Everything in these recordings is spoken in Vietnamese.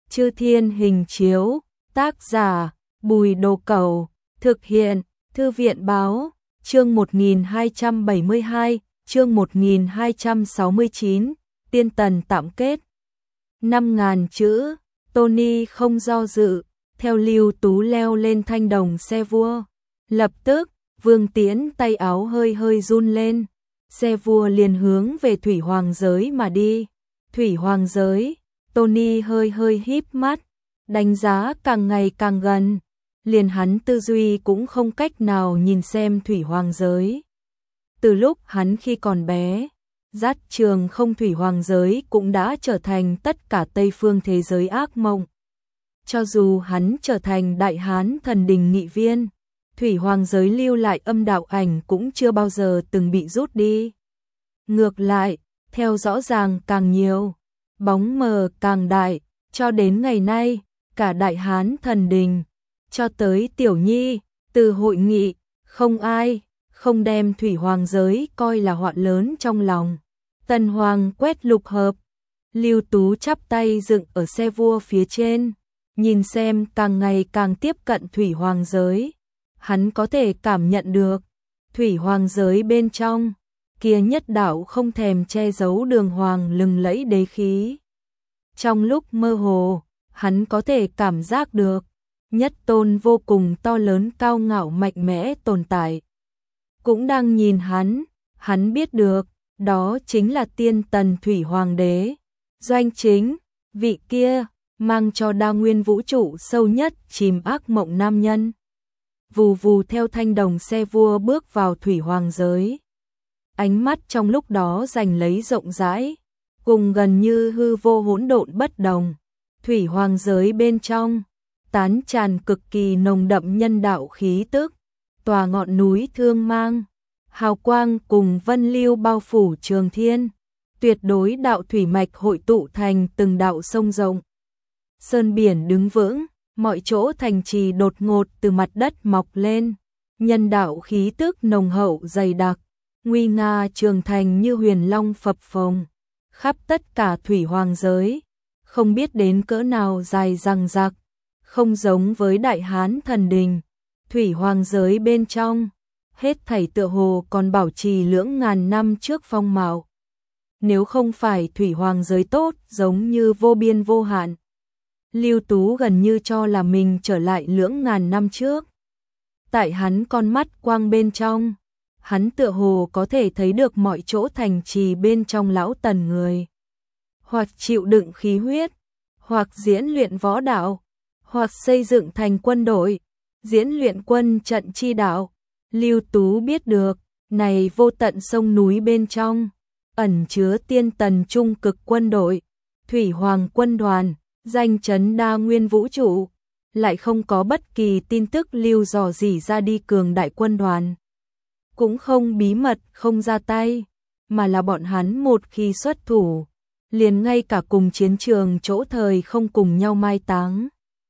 Chư Thiên Hình Chiếu, tác giả Bùi Đồ Cẩu, thực hiện Thư viện Báo, chương 1272, chương 1269, Tiên Tần tạm kết. 5.000 chữ, Tony không do dự, theo Lưu Tú leo lên thanh đồng xe vua. Lập tức, Vương Tiễn tay áo hơi hơi run lên, xe vua liền hướng về Thủy Hoàng Giới mà đi. Thủy Hoàng Giới, Tony hơi hơi híp mắt, đánh giá càng ngày càng gần, liền hắn tư duy cũng không cách nào nhìn xem Thủy Hoàng Giới. Từ lúc hắn khi còn bé, dắt trường không Thủy Hoàng Giới cũng đã trở thành tất cả Tây phương thế giới ác mộng. Cho dù hắn trở thành Đại Hán Thần Đình nghị viên, Thủy Hoàng Giới lưu lại âm đạo ảnh cũng chưa bao giờ từng bị rút đi. Ngược lại, theo rõ ràng càng nhiều, bóng mờ càng đại, cho đến ngày nay, cả Đại Hán Thần Đình, cho tới Tiểu Nhi, từ hội nghị, không ai không đem Thủy Hoàng Giới coi là họa lớn trong lòng. Tần Hoàng quét lục hợp, Lưu Tú chắp tay dựng ở xe vua phía trên, nhìn xem càng ngày càng tiếp cận Thủy Hoàng Giới. Hắn có thể cảm nhận được, Thủy Hoàng Giới bên trong, kia nhất đạo không thèm che giấu đường hoàng lừng lẫy đế khí. Trong lúc mơ hồ, hắn có thể cảm giác được, nhất tôn vô cùng to lớn cao ngạo mạnh mẽ tồn tại. Cũng đang nhìn hắn biết được, đó chính là Tiên Tần Thủy Hoàng đế. Doanh Chính, vị kia, mang cho đa nguyên vũ trụ sâu nhất chìm ác mộng nam nhân. Vù vù theo thanh đồng xe vua bước vào Thủy Hoàng Giới. Ánh mắt trong lúc đó giành lấy rộng rãi, cùng gần như hư vô hỗn độn bất đồng. Thủy Hoàng Giới bên trong, tán tràn cực kỳ nồng đậm nhân đạo khí tức, tòa ngọn núi thương mang, hào quang cùng vân lưu bao phủ trường thiên, tuyệt đối đạo thủy mạch hội tụ thành từng đạo sông rộng. Sơn biển đứng vững, mọi chỗ thành trì đột ngột từ mặt đất mọc lên, nhân đạo khí tức nồng hậu dày đặc, nguy nga trường thành như huyền long phập phồng, khắp tất cả Thủy Hoàng Giới, không biết đến cỡ nào dài dằng dặc, không giống với Đại Hán Thần Đình. Thủy Hoàng Giới bên trong, hết thảy tựa hồ còn bảo trì lưỡng ngàn năm trước phong mạo. Nếu không phải Thủy Hoàng Giới tốt giống như vô biên vô hạn, Lưu Tú gần như cho là mình trở lại lưỡng ngàn năm trước. Tại hắn con mắt quang bên trong, hắn tựa hồ có thể thấy được mọi chỗ thành trì bên trong lão Tần người. Hoặc chịu đựng khí huyết, hoặc diễn luyện võ đạo, hoặc xây dựng thành quân đội, diễn luyện quân trận chi đạo. Lưu Tú biết được, này vô tận sông núi bên trong, ẩn chứa Tiên Tần trung cực quân đội, Thủy Hoàng quân đoàn, danh chấn đa nguyên vũ trụ, lại không có bất kỳ tin tức lưu dò dỉ ra đi cường đại quân đoàn. Cũng không bí mật không ra tay, mà là bọn hắn một khi xuất thủ, liền ngay cả cùng chiến trường chỗ thời không cùng nhau mai táng.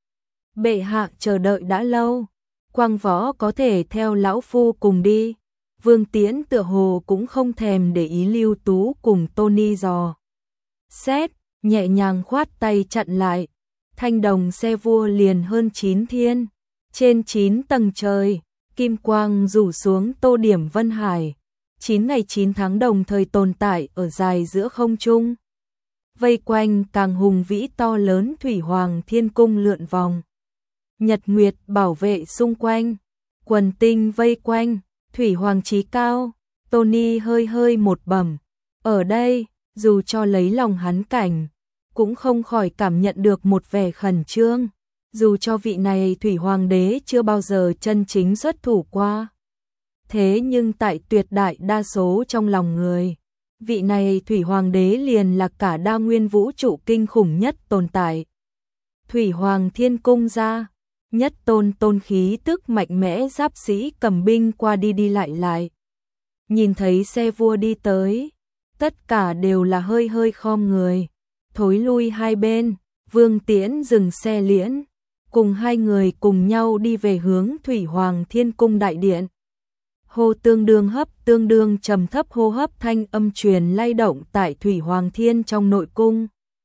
Bệ hạ chờ đợi đã lâu, Quang Võ có thể theo lão phu cùng đi. Vương Tiễn tựa hồ cũng không thèm để ý Lưu Tú cùng Tony dò xét, nhẹ nhàng khoát tay chặn lại. Thanh đồng xe vua liền hơn 9 thiên, trên 9 tầng trời, kim quang rủ xuống tô điểm vân hải. 9 ngày 9 tháng đồng thời tồn tại ở dài giữa không trung. Vây quanh càng hùng vĩ to lớn Thủy Hoàng Thiên Cung lượn vòng. Nhật Nguyệt bảo vệ xung quanh, quần tinh vây quanh, Thủy Hoàng chí cao. Tony hơi hơi một bẩm, ở đây, dù cho lấy lòng hắn cảnh, cũng không khỏi cảm nhận được một vẻ khẩn trương, dù cho vị này Thủy Hoàng đế chưa bao giờ chân chính xuất thủ qua. Thế nhưng tại tuyệt đại đa số trong lòng người, vị này Thủy Hoàng đế liền là cả đa nguyên vũ trụ kinh khủng nhất tồn tại. Thủy Hoàng Thiên Cung ra, nhất tôn khí tức mạnh mẽ giáp sĩ cầm binh qua đi đi lại. Nhìn thấy xe vua đi tới, tất cả đều là hơi hơi khom người, thối lui hai bên. Vương Tiễn dừng xe liễn, cùng hai người cùng nhau đi về hướng Thủy Hoàng Thiên Cung đại điện. Hô tương đương trầm thấp hô hấp thanh âm truyền lay động tại Thủy Hoàng Thiên trong nội cung.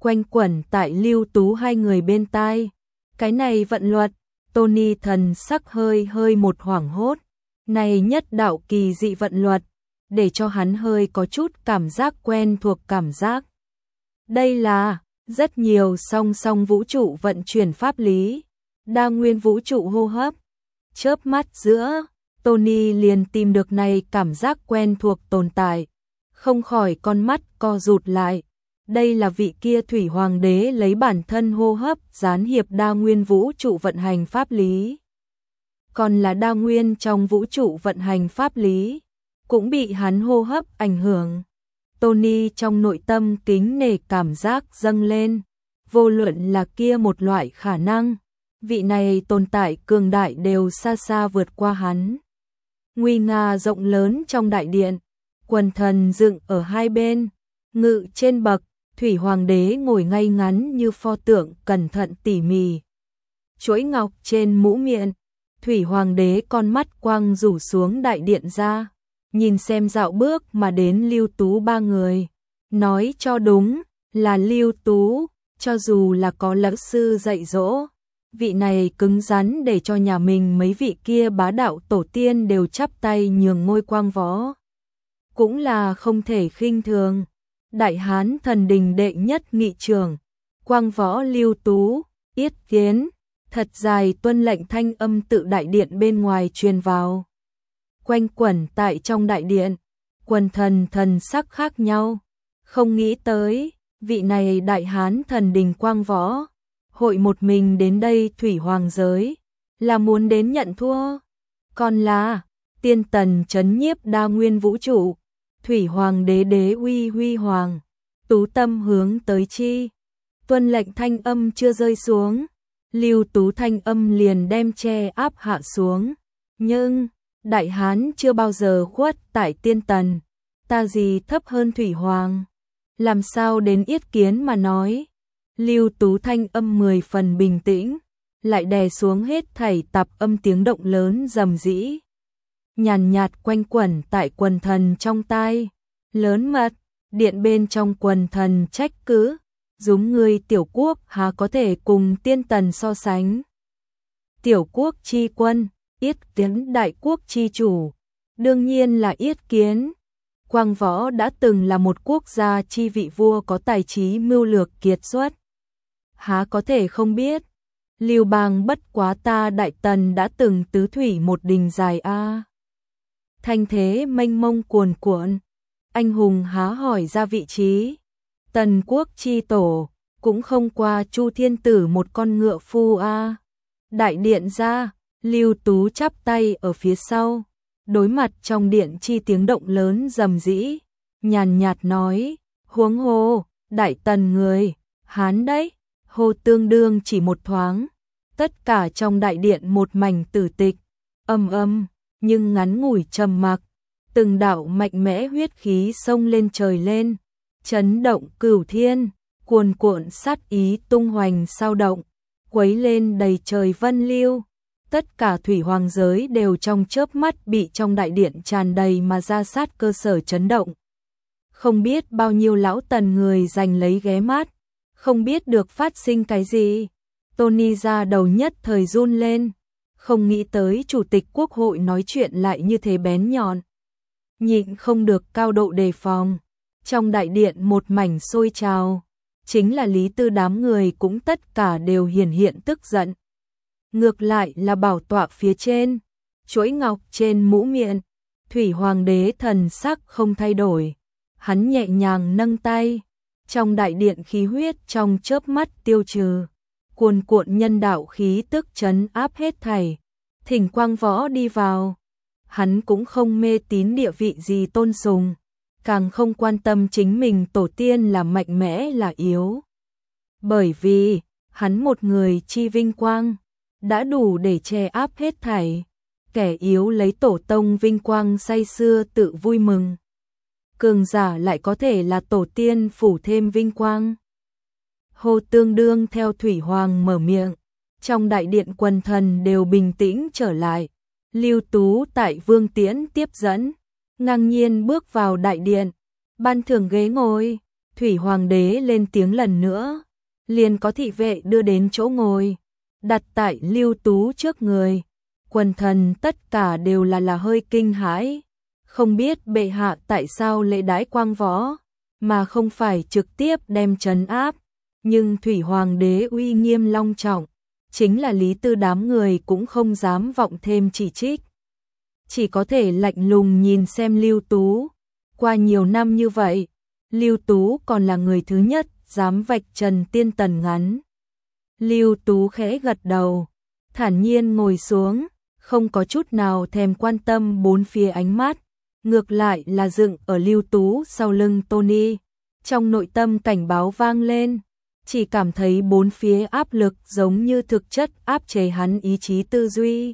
quanh quẩn tại Lưu Tú hai người bên tai. Cái này vận luật, Tony thần sắc hơi một hoảng hốt. Này nhất đạo kỳ dị vận luật, để cho hắn hơi có chút cảm giác quen thuộc cảm giác. Đây là rất nhiều song song vũ trụ vận chuyển pháp lý, đa nguyên vũ trụ hô hấp. Chớp mắt giữa, Tony liền tìm được này cảm giác quen thuộc tồn tại, không khỏi con mắt co rụt lại. Đây là vị kia thủy hoàng đế lấy bản thân hô hấp gián hiệp đa nguyên vũ trụ vận hành pháp lý. Còn là đa nguyên trong vũ trụ vận hành pháp lý, cũng bị hắn hô hấp ảnh hưởng. Tony trong nội tâm kính nể cảm giác dâng lên, vô luận là kia một loại khả năng, vị này tồn tại cường đại đều xa xa vượt qua hắn. Nguy nga rộng lớn trong đại điện, quần thần dựng ở hai bên, ngự trên bậc, thủy hoàng đế ngồi ngay ngắn như pho tượng cẩn thận tỉ mỉ. Chuỗi ngọc trên mũ miệng, thủy hoàng đế con mắt quang rủ xuống đại điện ra, nhìn xem dạo bước mà đến Lưu Tú ba người. Nói cho đúng, là Lưu Tú, cho dù là có lão sư dạy dỗ, vị này cứng rắn để cho nhà mình mấy vị kia bá đạo tổ tiên đều chắp tay nhường ngôi Quang Võ. Cũng là không thể khinh thường. Đại Hán thần đình đệ nhất nghị trưởng, Quang Võ Lưu Tú, yết kiến. Thật dài tuân lệnh thanh âm tự đại điện bên ngoài truyền vào. Quanh quẩn tại trong đại điện, quần thần thần sắc khác nhau. Không nghĩ tới, vị này Đại Hán thần đình Quang Võ, hội một mình đến đây thủy hoàng giới, là muốn đến nhận thua. Còn là, tiên tần trấn nhiếp đa nguyên vũ trụ, thủy hoàng đế đế uy huy hoàng, tú tâm hướng tới chi. Tuân lệnh thanh âm chưa rơi xuống, Lưu Tú thanh âm liền đem che áp hạ xuống. Nhưng, Đại Hán chưa bao giờ khuất tại tiên tần, ta gì thấp hơn thủy hoàng, làm sao đến yết kiến mà nói. Lưu Tú thanh âm 10 phần bình tĩnh, lại đè xuống hết thảy tạp âm tiếng động lớn rầm rĩ. Nhàn nhạt quanh quẩn tại quần thần trong tai, lớn mật, điện bên trong quần thần trách cứ. Giống ngươi tiểu quốc há có thể cùng tiên tần so sánh. Tiểu quốc chi quân, yết kiến đại quốc chi chủ, đương nhiên là yết kiến. Quang Võ đã từng là một quốc gia chi vị vua có tài trí mưu lược kiệt xuất. Há có thể không biết, Lưu Bang bất quá ta Đại Tần đã từng tứ thủy một đình dài a. Thanh thế mênh mông cuồn cuộn, anh hùng há hỏi ra vị trí. Tần quốc chi tổ, cũng không qua Chu Thiên Tử một con ngựa phu a. Đại điện ra, Lưu Tú chắp tay ở phía sau, đối mặt trong điện chi tiếng động lớn rầm rĩ, nhàn nhạt nói, huống hồ, Đại Tần người, Hán đấy, hô tương đương chỉ một thoáng. Tất cả trong đại điện một mảnh tử tịch, âm, nhưng ngắn ngủi trầm mặc, từng đạo mạnh mẽ huyết khí xông lên trời lên. Chấn động cửu thiên, cuồn cuộn sát ý tung hoành sao động, quấy lên đầy trời vân lưu. Tất cả thủy hoàng giới đều trong chớp mắt bị trong đại điện tràn đầy mà ra sát cơ sở chấn động. Không biết bao nhiêu lão tần người giành lấy ghé mát, không biết được phát sinh cái gì. Tony ra đầu nhất thời run lên, không nghĩ tới chủ tịch quốc hội nói chuyện lại như thế bén nhọn. Nhịn không được cao độ đề phòng. Trong đại điện một mảnh sôi trào, chính là Lý Tư đám người cũng tất cả đều hiện tức giận. Ngược lại là bảo tọa phía trên, chuỗi ngọc trên mũ miệng, thủy hoàng đế thần sắc không thay đổi. Hắn nhẹ nhàng nâng tay, trong đại điện khí huyết trong chớp mắt tiêu trừ, cuồn cuộn nhân đạo khí tức trấn áp hết thảy. Thỉnh Quang Võ đi vào. Hắn cũng không mê tín địa vị gì tôn sùng, càng không quan tâm chính mình tổ tiên là mạnh mẽ là yếu. Bởi vì, hắn một người chi vinh quang, đã đủ để che áp hết thảy. Kẻ yếu lấy tổ tông vinh quang say sưa tự vui mừng. Cường giả lại có thể là tổ tiên phủ thêm vinh quang. Hồ tương đương theo thủy hoàng mở miệng, trong đại điện quần thần đều bình tĩnh trở lại. Lưu Tú tại Vương Tiễn tiếp dẫn, ngang nhiên bước vào đại điện, ban thưởng ghế ngồi, Thủy Hoàng đế lên tiếng lần nữa, liền có thị vệ đưa đến chỗ ngồi, đặt tại Lưu Tú trước người. Quần thần tất cả đều là hơi kinh hãi, không biết bệ hạ tại sao lễ đãi Quang Võ, mà không phải trực tiếp đem trấn áp, nhưng Thủy Hoàng đế uy nghiêm long trọng, chính là Lý Tư đám người cũng không dám vọng thêm chỉ trích. Chỉ có thể lạnh lùng nhìn xem Lưu Tú, qua nhiều năm như vậy, Lưu Tú còn là người thứ nhất dám vạch trần tiên tần ngắn. Lưu Tú khẽ gật đầu, thản nhiên ngồi xuống, không có chút nào thèm quan tâm bốn phía ánh mắt, ngược lại là dựng ở Lưu Tú sau lưng Tony. Trong nội tâm cảnh báo vang lên, chỉ cảm thấy bốn phía áp lực giống như thực chất áp chế hắn ý chí tư duy,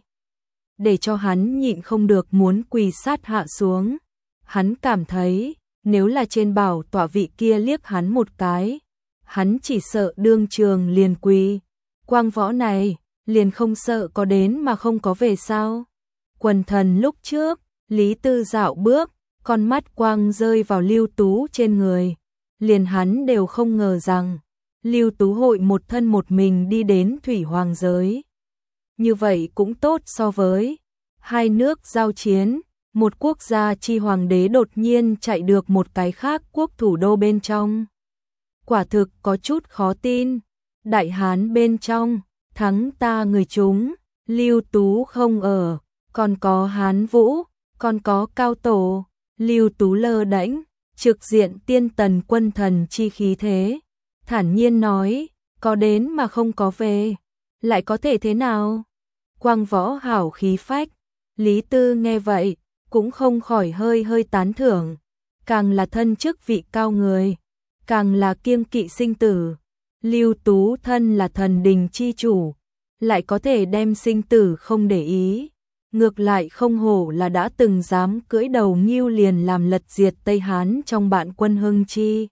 để cho hắn nhịn không được muốn quỳ sát hạ xuống. Hắn cảm thấy, nếu là trên bảo tọa vị kia liếc hắn một cái, hắn chỉ sợ đương trường liền quỳ. Quang Võ này, liền không sợ có đến mà không có về sao? Quần thần lúc trước, Lý Tư dạo bước, con mắt quang rơi vào Lưu Tú trên người, liền hắn đều không ngờ rằng Lưu Tú hội một thân một mình đi đến Thủy Hoàng giới. Như vậy cũng tốt so với hai nước giao chiến, một quốc gia chi hoàng đế đột nhiên chạy được một cái khác quốc thủ đô bên trong. Quả thực có chút khó tin. Đại Hán bên trong, thắng ta người chúng, Lưu Tú không ở, còn có Hán Vũ, còn có Cao Tổ. Lưu Tú lơ đễnh, trực diện tiên tần quân thần chi khí thế, thản nhiên nói, có đến mà không có về, lại có thể thế nào? Quang Võ hảo khí phách. Lý Tư nghe vậy, cũng không khỏi hơi tán thưởng, càng là thân chức vị cao người, càng là kiêng kỵ sinh tử. Lưu Tú thân là thần đình chi chủ, lại có thể đem sinh tử không để ý, ngược lại không hổ là đã từng dám cưỡi đầu Ngưu liền làm lật diệt Tây Hán trong bạn quân Hưng chi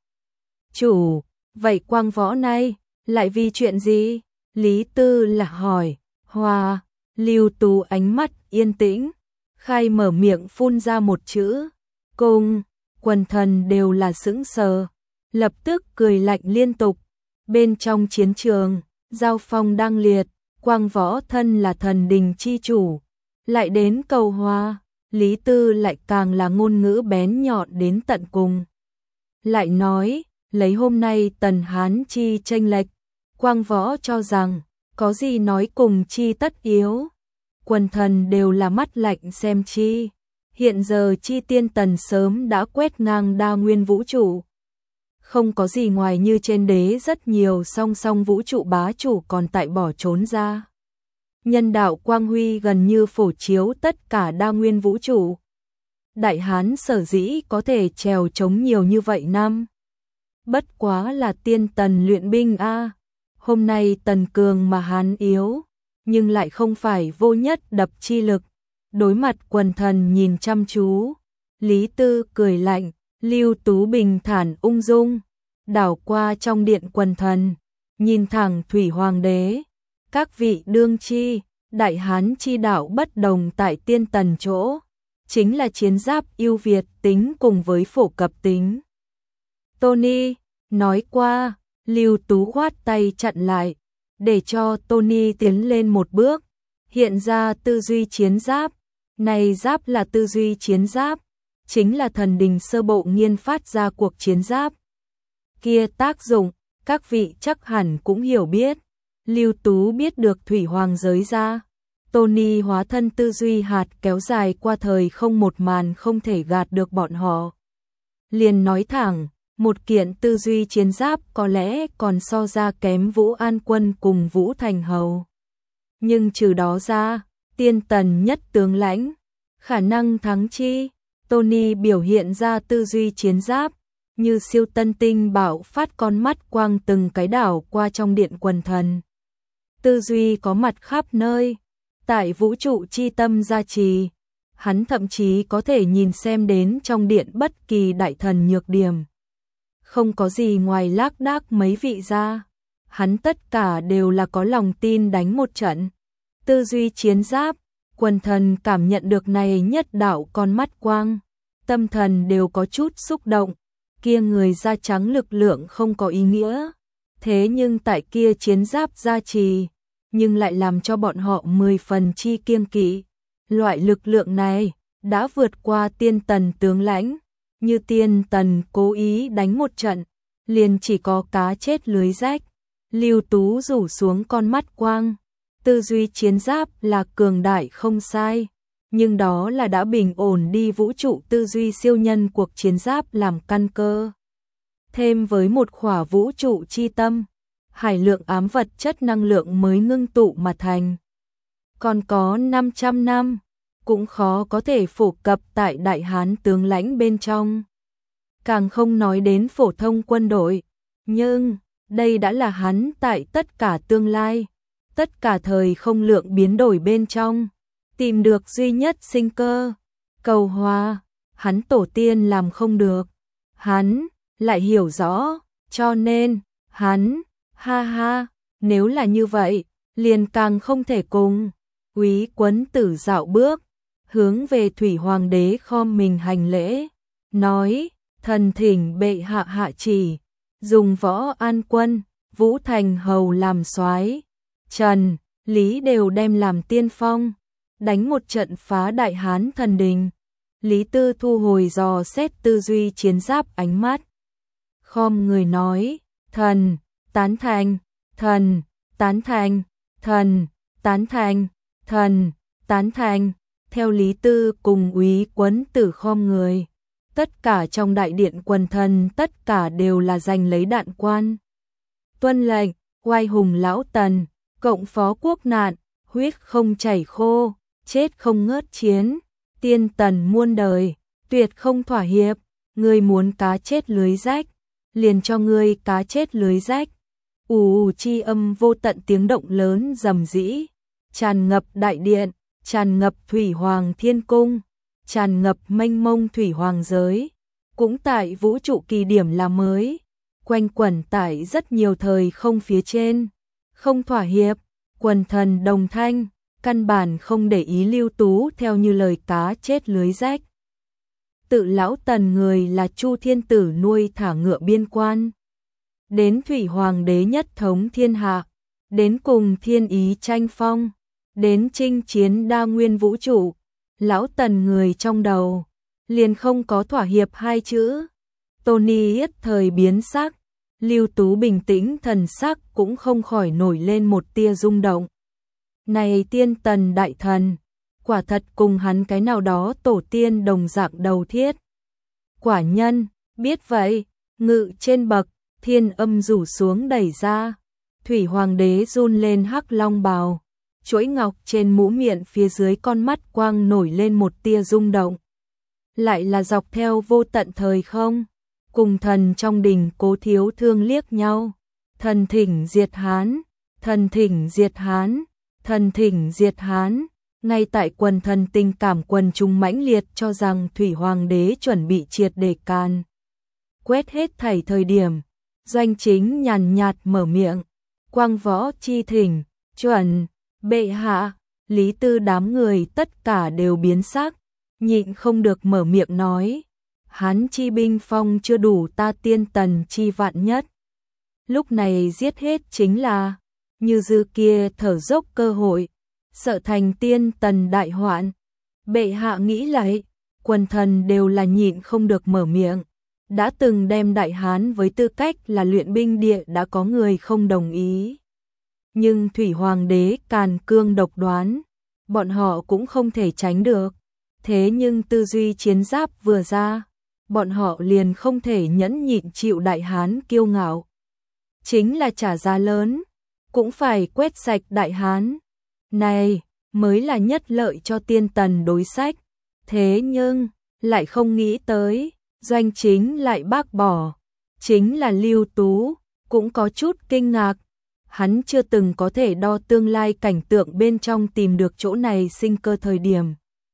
chủ. Vậy Quang Võ này, lại vì chuyện gì? Lý Tư là hỏi. Hòa. Lưu Tú ánh mắt yên tĩnh, khai mở miệng phun ra một chữ, cung. Quần thần đều là sững sờ, lập tức cười lạnh liên tục. Bên trong chiến trường, giao phong đang liệt, Quang Võ thân là thần đình chi chủ, lại đến cầu hòa. Lý Tư lại càng là ngôn ngữ bén nhọn đến tận cùng. Lại nói, lấy hôm nay tần Hán chi chênh lệch, Quang Võ cho rằng, có gì nói cùng chi tất yếu. Quần thần đều là mắt lạnh xem chi. Hiện giờ chi tiên tần sớm đã quét ngang đa nguyên vũ trụ. Không có gì ngoài như trên đế rất nhiều song song vũ trụ bá chủ còn tại bỏ trốn ra. Nhân đạo quang huy gần như phổ chiếu tất cả đa nguyên vũ trụ. Đại Hán sở dĩ có thể trèo chống nhiều như vậy năm. Bất quá là tiên tần luyện binh a. Hôm nay tần cường mà Hán yếu, nhưng lại không phải vô nhất đập chi lực. Đối mặt quần thần nhìn chăm chú, Lý Tư cười lạnh, Lưu Tú bình thản ung dung, đảo qua trong điện quần thần, nhìn thẳng Thủy Hoàng đế. Các vị đương chi, Đại Hán chi đạo bất đồng tại tiên tần chỗ, chính là chiến giáp ưu việt tính cùng với phổ cập tính. Tony nói qua, Lưu Tú khoát tay chặn lại, để cho Tony tiến lên một bước, hiện ra tư duy chiến giáp. Này giáp là tư duy chiến giáp, chính là thần đình sơ bộ nghiên phát ra cuộc chiến giáp. Kia tác dụng, các vị chắc hẳn cũng hiểu biết. Lưu Tú biết được Thủy Hoàng giới ra. Tony hóa thân tư duy hạt kéo dài qua thời không một màn không thể gạt được bọn họ. Liền nói thẳng, một kiện tư duy chiến giáp có lẽ còn so ra kém Vũ An Quân cùng Vũ Thành Hầu. Nhưng trừ đó ra, tiên tần nhất tướng lãnh, khả năng thắng chi. Tony biểu hiện ra tư duy chiến giáp, như siêu tân tinh bạo phát con mắt quang từng cái đảo qua trong điện quần thần. Tư duy có mặt khắp nơi, tại vũ trụ chi tâm gia trì, hắn thậm chí có thể nhìn xem đến trong điện bất kỳ đại thần nhược điểm. Không có gì ngoài lác đác mấy vị ra, hắn tất cả đều là có lòng tin đánh một trận. Tư duy chiến giáp, quần thần cảm nhận được này nhất đạo con mắt quang, tâm thần đều có chút xúc động, kia người da trắng lực lượng không có ý nghĩa, thế nhưng tại kia chiến giáp gia trì, nhưng lại làm cho bọn họ 10 phần chi kiêng kỵ. Loại lực lượng này đã vượt qua Tiên Tần tướng lãnh, như Tiên Tần cố ý đánh một trận, liền chỉ có cá chết lưới rách. Lưu Tú rủ xuống con mắt quang, tư duy chiến giáp là cường đại không sai, nhưng đó là đã bình ổn đi vũ trụ tư duy siêu nhân cuộc chiến giáp làm căn cơ. Thêm với một khỏa vũ trụ chi tâm, hải lượng ám vật chất năng lượng mới ngưng tụ mà thành. Còn có 500 năm, cũng khó có thể phổ cập tại Đại Hán tướng lãnh bên trong. Càng không nói đến phổ thông quân đội, nhưng đây đã là hắn tại tất cả tương lai, tất cả thời không lượng biến đổi bên trong, tìm được duy nhất sinh cơ, cầu hòa, hắn tổ tiên làm không được, hắn lại hiểu rõ, cho nên, hắn, ha ha, nếu là như vậy, liền càng không thể cùng. Úy Quấn Tử dạo bước, hướng về Thủy Hoàng đế khom mình hành lễ, nói, thần thỉnh bệ hạ hạ chỉ, dùng Võ An Quân, Vũ Thành Hầu làm soái, Trần, Lý đều đem làm tiên phong, đánh một trận phá Đại Hán thần đình. Lý Tư thu hồi dò xét tư duy chiến giáp ánh mắt, khom người nói, thần, tán thành, thần, tán thành, thần, tán thành, thần, tán thành. Theo Lý Tư cùng Úy Quấn Tử khom người, tất cả trong đại điện quần thần tất cả đều là giành lấy đạn quan. Tuân lệnh, oai hùng lão Tần, cộng phó quốc nạn, huyết không chảy khô, chết không ngớt chiến, Tiên Tần muôn đời, tuyệt không thỏa hiệp, ngươi muốn cá chết lưới rách, liền cho ngươi cá chết lưới rách. Ù chi âm vô tận tiếng động lớn rầm rĩ, tràn ngập đại điện, tràn ngập Thủy Hoàng Thiên Cung, tràn ngập mênh mông Thủy Hoàng giới, cũng tại vũ trụ kỳ điểm là mới, quanh quẩn tại rất nhiều thời không phía trên, không thỏa hiệp, quần thần đồng thanh, căn bản không để ý Lưu Tú theo như lời cá chết lưới rách. Tự lão Tần người là Chu Thiên Tử nuôi thả ngựa biên quan, đến Thủy Hoàng đế nhất thống thiên hạ, đến cùng thiên ý tranh phong, đến chinh chiến đa nguyên vũ trụ, lão Tần người trong đầu, liền không có thỏa hiệp hai chữ. Tony nhất thời biến sắc, Lưu Tú bình tĩnh thần sắc cũng không khỏi nổi lên một tia rung động. Này Tiên Tần đại thần, quả thật cùng hắn cái nào đó tổ tiên đồng dạng đầu thiết. Quả nhân, biết vậy, ngự trên bậc, thiên âm rủ xuống đẩy ra, Thủy Hoàng đế run lên hắc long bào, chuỗi ngọc trên mũ miệng phía dưới con mắt quang nổi lên một tia rung động. Lại là dọc theo vô tận thời không, cùng thần trong đình Cố Thiếu Thương liếc nhau, thần thỉnh diệt Hán, thần thỉnh diệt Hán, thần thỉnh diệt Hán. Ngay tại quần thần tình cảm quần chúng mãnh liệt cho rằng Thủy Hoàng đế chuẩn bị triệt để can quét hết thảy thời điểm, Doanh Chính nhàn nhạt mở miệng, quang võ chi thỉnh, chuẩn, bệ hạ. Lý Tư đám người tất cả đều biến sắc, nhịn không được mở miệng nói, Hán chi binh phong chưa đủ ta Tiên Tần chi vạn nhất. Lúc này giết hết chính là, như dư kia thở dốc cơ hội, sợ thành Tiên Tần đại hoạn. Bệ hạ nghĩ lại, quần thần đều là nhịn không được mở miệng, đã từng đem Đại Hán với tư cách là luyện binh địa đã có người không đồng ý. Nhưng Thủy Hoàng đế càn cương độc đoán, bọn họ cũng không thể tránh được. Thế nhưng tư duy chiến giáp vừa ra, bọn họ liền không thể nhẫn nhịn chịu Đại Hán kiêu ngạo. Chính là trả giá lớn, cũng phải quét sạch Đại Hán. Này, mới là nhất lợi cho Tiên Tần đối sách. Thế nhưng, lại không nghĩ tới, Doanh Chính lại bác bỏ. Chính là Lưu Tú, cũng có chút kinh ngạc. Hắn chưa từng có thể đo tương lai cảnh tượng bên trong tìm được chỗ này sinh cơ thời điểm.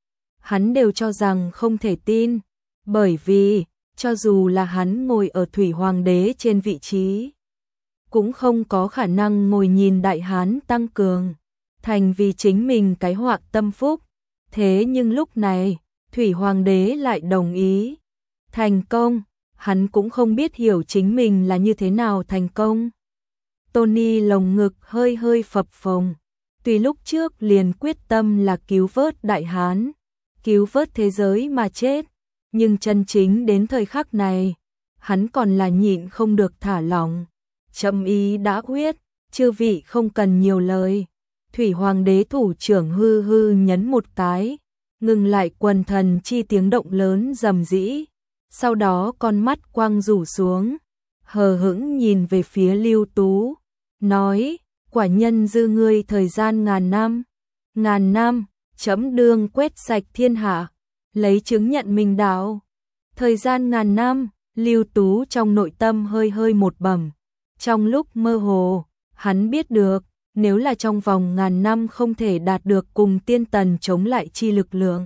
Hắn đều cho rằng không thể tin, bởi vì, cho dù là hắn ngồi ở Thủy Hoàng đế trên vị trí, cũng không có khả năng ngồi nhìn Đại Hán tăng cường, thành vì chính mình cái họa tâm phúc. Thế nhưng lúc này, Thủy Hoàng đế lại đồng ý. Thành công, hắn cũng không biết hiểu chính mình là như thế nào thành công. Tony lồng ngực hơi hơi phập phồng, tuy lúc trước liền quyết tâm là cứu vớt Đại Hán, cứu vớt thế giới mà chết, nhưng chân chính đến thời khắc này, hắn còn là nhịn không được thả lỏng. Chậm ý đã quyết, chư vị không cần nhiều lời. Thủy Hoàng đế thủ trưởng hư hư nhấn một cái, ngừng lại quần thần chi tiếng động lớn rầm rĩ. Sau đó con mắt quang rủ xuống, hờ hững nhìn về phía Lưu Tú, nói, quả nhân dư ngươi thời gian ngàn năm, chấm đương quét sạch thiên hạ, lấy chứng nhận minh đạo. Thời gian ngàn năm, Lưu Tú trong nội tâm hơi hơi một bẩm. Trong lúc mơ hồ, hắn biết được, nếu là trong vòng ngàn năm không thể đạt được cùng tiên tần chống lại chi lực lượng,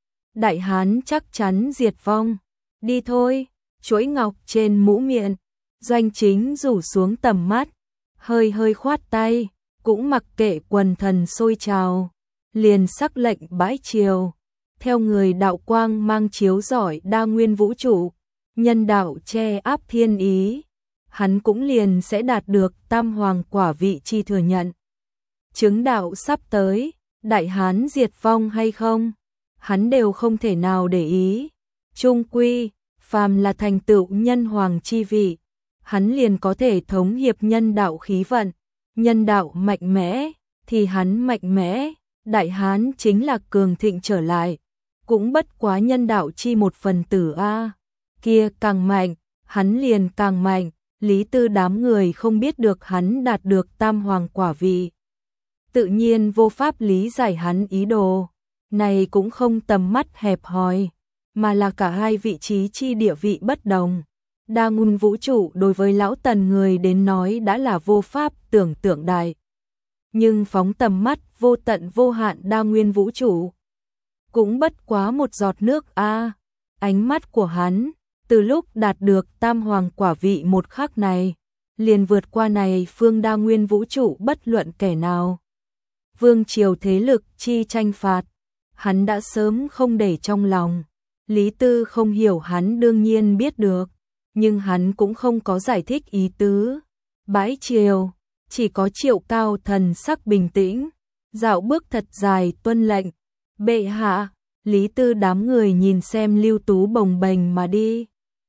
Đại Hán chắc chắn diệt vong. Đi thôi, chuỗi ngọc trên mũ miệng, Doanh Chính rủ xuống tầm mắt, hơi hơi khoát tay, cũng mặc kệ quần thần sôi trào, liền sắc lệnh bãi triều. Theo người đạo quang mang chiếu rọi đa nguyên vũ trụ, nhân đạo che áp thiên ý, hắn cũng liền sẽ đạt được tam hoàng quả vị chi thừa nhận. Chứng đạo sắp tới, Đại Hán diệt vong hay không, hắn đều không thể nào để ý. Chung quy, phàm là thành tựu nhân hoàng chi vị, hắn liền có thể thống hiệp nhân đạo khí vận. Nhân đạo mạnh mẽ, thì hắn mạnh mẽ, Đại Hán chính là cường thịnh trở lại, cũng bất quá nhân đạo chi một phần tử a. Kia càng mạnh, hắn liền càng mạnh. Lý Tư đám người không biết được hắn đạt được tam hoàng quả vị, tự nhiên vô pháp lý giải hắn ý đồ. Này cũng không tầm mắt hẹp hòi, mà là cả hai vị trí chi địa vị bất đồng. Đa nguyên vũ trụ đối với lão Tần người đến nói đã là vô pháp tưởng tượng đại. Nhưng phóng tầm mắt vô tận vô hạn đa nguyên vũ trụ, cũng bất quá một giọt nước a. Ánh mắt của hắn, từ lúc đạt được tam hoàng quả vị một khắc này, liền vượt qua này phương đa nguyên vũ trụ bất luận kẻ nào. Vương triều thế lực chi tranh phạt, hắn đã sớm không để trong lòng. Lý Tư không hiểu hắn đương nhiên biết được, nhưng hắn cũng không có giải thích ý tứ. Bãi triều, chỉ có Triệu Cao thần sắc bình tĩnh, dạo bước thật dài tuân lệnh. Bệ hạ, Lý Tư đám người nhìn xem Lưu Tú bồng bềnh mà đi,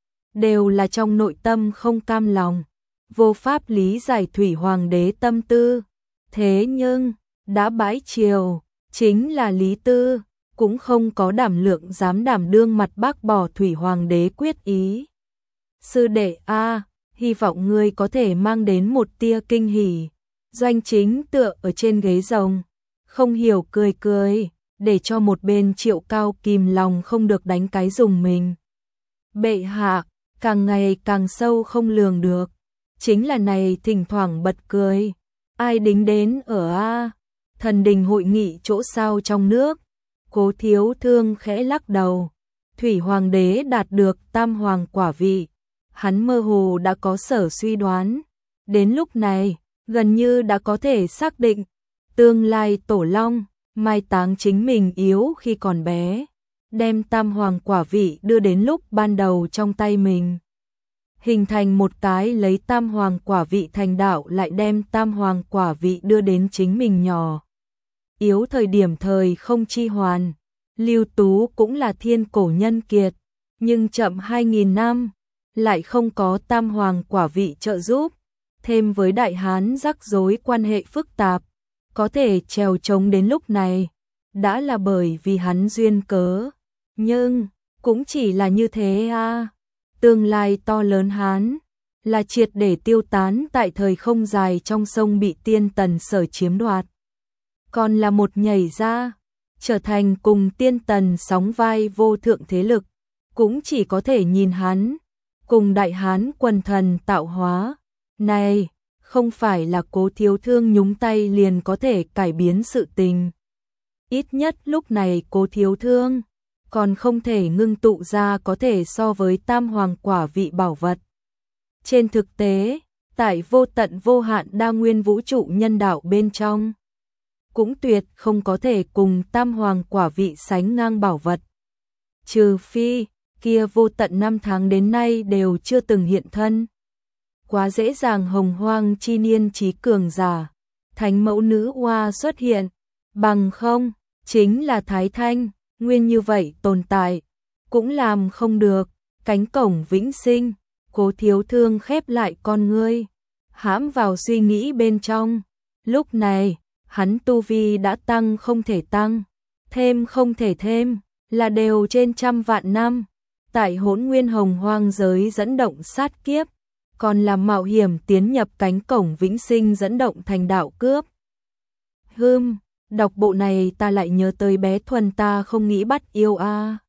đều là trong nội tâm không cam lòng, vô pháp lý giải Thủy Hoàng đế tâm tư. Thế nhưng, đã bãi triều, chính là Lý Tư, cũng không có đảm lượng dám đảm đương mặt bác bỏ Thủy Hoàng đế quyết ý. Sư đệ a, hy vọng ngươi có thể mang đến một tia kinh hỉ. Doanh Chính tựa ở trên ghế rồng, không hiểu cười cười, để cho một bên Triệu Cao kìm lòng không được đánh cái dùng mình. Bệ hạ, càng ngày càng sâu không lường được, chính là này thỉnh thoảng bật cười. Ai đính đến ở a? Thần đình hội nghị chỗ sao trong nước. Cố Thiếu Thương khẽ lắc đầu. Thủy Hoàng đế đạt được tam hoàng quả vị, hắn mơ hồ đã có sở suy đoán. Đến lúc này, gần như đã có thể xác định, tương lai Tổ Long mai táng chính mình yếu khi còn bé, đem tam hoàng quả vị đưa đến lúc ban đầu trong tay mình, hình thành một cái lấy tam hoàng quả vị thành đạo lại đem tam hoàng quả vị đưa đến chính mình nhỏ yếu thời điểm thời không chi hoàn. Lưu Tú cũng là thiên cổ nhân kiệt, nhưng chậm 2000 năm, lại không có tam hoàng quả vị trợ giúp, thêm với Đại Hán rắc rối quan hệ phức tạp, có thể trèo trống đến lúc này, đã là bởi vì hắn duyên cớ. Nhưng, cũng chỉ là như thế a. Tương lai to lớn hắn, là triệt để tiêu tán tại thời không dài trong sông bị tiên tần sở chiếm đoạt. Còn là một nhảy ra, trở thành cùng tiên tần sóng vai vô thượng thế lực, cũng chỉ có thể nhìn hắn, cùng Đại Hán quần thần tạo hóa. Này, không phải là Cố Thiếu Thương nhúng tay liền có thể cải biến sự tình. Ít nhất lúc này Cố Thiếu Thương còn không thể ngưng tụ ra có thể so với tam hoàng quả vị bảo vật. Trên thực tế, tại vô tận vô hạn đa nguyên vũ trụ nhân đạo bên trong, cũng tuyệt không có thể cùng tam hoàng quả vị sánh ngang bảo vật. Trừ phi, kia vô tận năm tháng đến nay đều chưa từng hiện thân. Quá dễ dàng hồng hoang chi niên trí cường giả, thánh mẫu nữ oa xuất hiện, bằng không, chính là Thái Thanh, nguyên như vậy tồn tại, cũng làm không được, cánh cổng vĩnh sinh, Cố Thiếu Thương khép lại con ngươi, hãm vào suy nghĩ bên trong, lúc này, hắn tu vi đã tăng không thể tăng, thêm không thể thêm, là đều trên trăm vạn năm, tại Hỗn Nguyên Hồng Hoang giới dẫn động sát kiếp, còn là mạo hiểm tiến nhập cánh cổng vĩnh sinh dẫn động thành đạo cướp. Đọc bộ này ta lại nhớ tới bé Thuần ta không nghĩ bắt yêu a.